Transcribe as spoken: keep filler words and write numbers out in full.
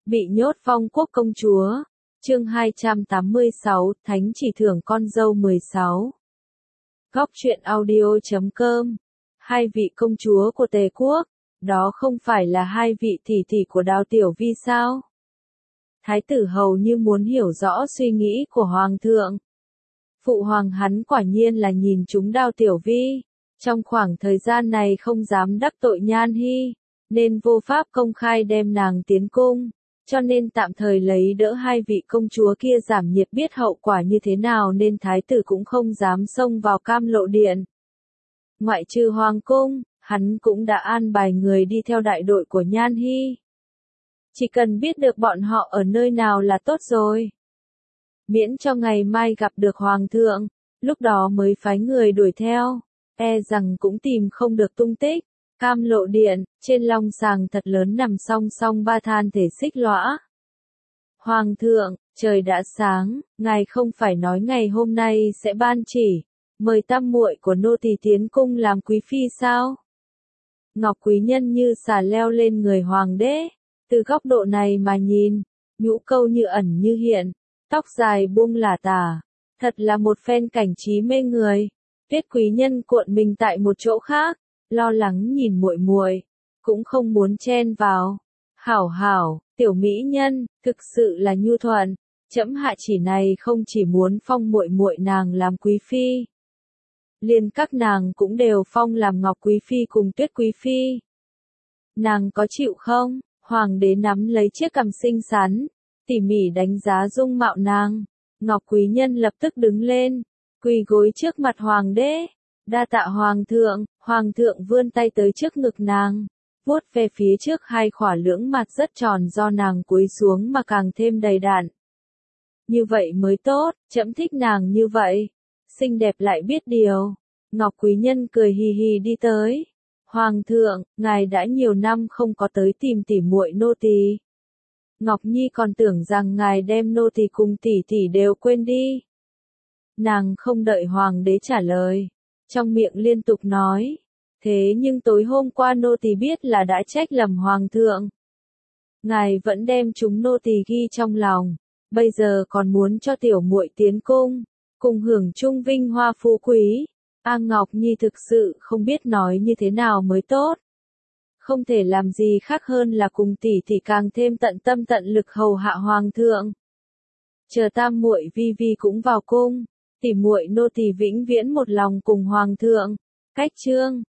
Bị nhốt phong quốc công chúa. Chương hai trăm tám mươi sáu, Thánh chỉ thưởng con dâu mười sáu. Góc truyện audio chấm com. Hai vị công chúa của Tề quốc, đó không phải là hai vị tỷ tỷ của Đào Tiểu Vi sao? Thái tử hầu như muốn hiểu rõ suy nghĩ của hoàng thượng. Phụ hoàng hắn quả nhiên là nhìn chúng Đào Tiểu Vi, trong khoảng thời gian này không dám đắc tội Nhan Hi, nên vô pháp công khai đem nàng tiến cung, cho nên tạm thời lấy đỡ hai vị công chúa kia giảm nhiệt, biết hậu quả như thế nào nên thái tử cũng không dám xông vào Cam Lộ Điện. Ngoại trừ hoàng cung, hắn cũng đã an bài người đi theo đại đội của Nhan Hi. Chỉ cần biết được bọn họ ở nơi nào là tốt rồi. Miễn cho ngày mai gặp được hoàng thượng, lúc đó mới phái người đuổi theo, e rằng cũng tìm không được tung tích. Cam Lộ Điện, trên long sàng thật lớn nằm song song ba than thể xích lõa. Hoàng thượng, trời đã sáng, ngài không phải nói ngày hôm nay sẽ ban chỉ, mời tam muội của nô tỳ tiến cung làm quý phi sao? Ngọc quý nhân như xà leo lên người hoàng đế, từ góc độ này mà nhìn, nhũ câu như ẩn như hiện, tóc dài buông lả tả, thật là một phen cảnh trí mê người. Tuyết quý nhân cuộn mình tại một chỗ khác, lo lắng nhìn muội muội, cũng không muốn chen vào. Hảo hảo, tiểu mỹ nhân, thực sự là nhu thuận, trẫm hạ chỉ này không chỉ muốn phong muội muội nàng làm quý phi, liền các nàng cũng đều phong làm Ngọc quý phi cùng Tuyết quý phi. Nàng có chịu không? Hoàng đế nắm lấy chiếc cằm xinh xắn, tỉ mỉ đánh giá dung mạo nàng. Ngọc quý nhân lập tức đứng lên, quỳ gối trước mặt hoàng đế. Đa tạ hoàng thượng. Hoàng thượng vươn tay tới trước ngực nàng, vuốt về phía trước hai khỏa lưỡng mặt rất tròn do nàng cúi xuống mà càng thêm đầy đặn. Như vậy mới tốt, trẫm thích nàng như vậy, xinh đẹp lại biết điều. Ngọc quý nhân cười hì hì đi tới. Hoàng thượng, ngài đã nhiều năm không có tới tìm tỉ muội nô tỳ. Ngọc Nhi còn tưởng rằng ngài đem nô tỳ cùng tỷ tỷ đều quên đi. Nàng không đợi hoàng đế trả lời, trong miệng liên tục nói, thế nhưng tối hôm qua nô tỳ biết là đã trách lầm hoàng thượng. Ngài vẫn đem chúng nô tỳ ghi trong lòng, bây giờ còn muốn cho tiểu muội tiến cung, cùng hưởng chung vinh hoa phú quý. A Ngọc Nhi thực sự không biết nói như thế nào mới tốt. Không thể làm gì khác hơn là cùng tỷ tỷ càng thêm tận tâm tận lực hầu hạ hoàng thượng. Chờ tam muội Vi Vi cũng vào cung, tỷ muội nô tỳ vĩnh viễn một lòng cùng hoàng thượng. Cách chương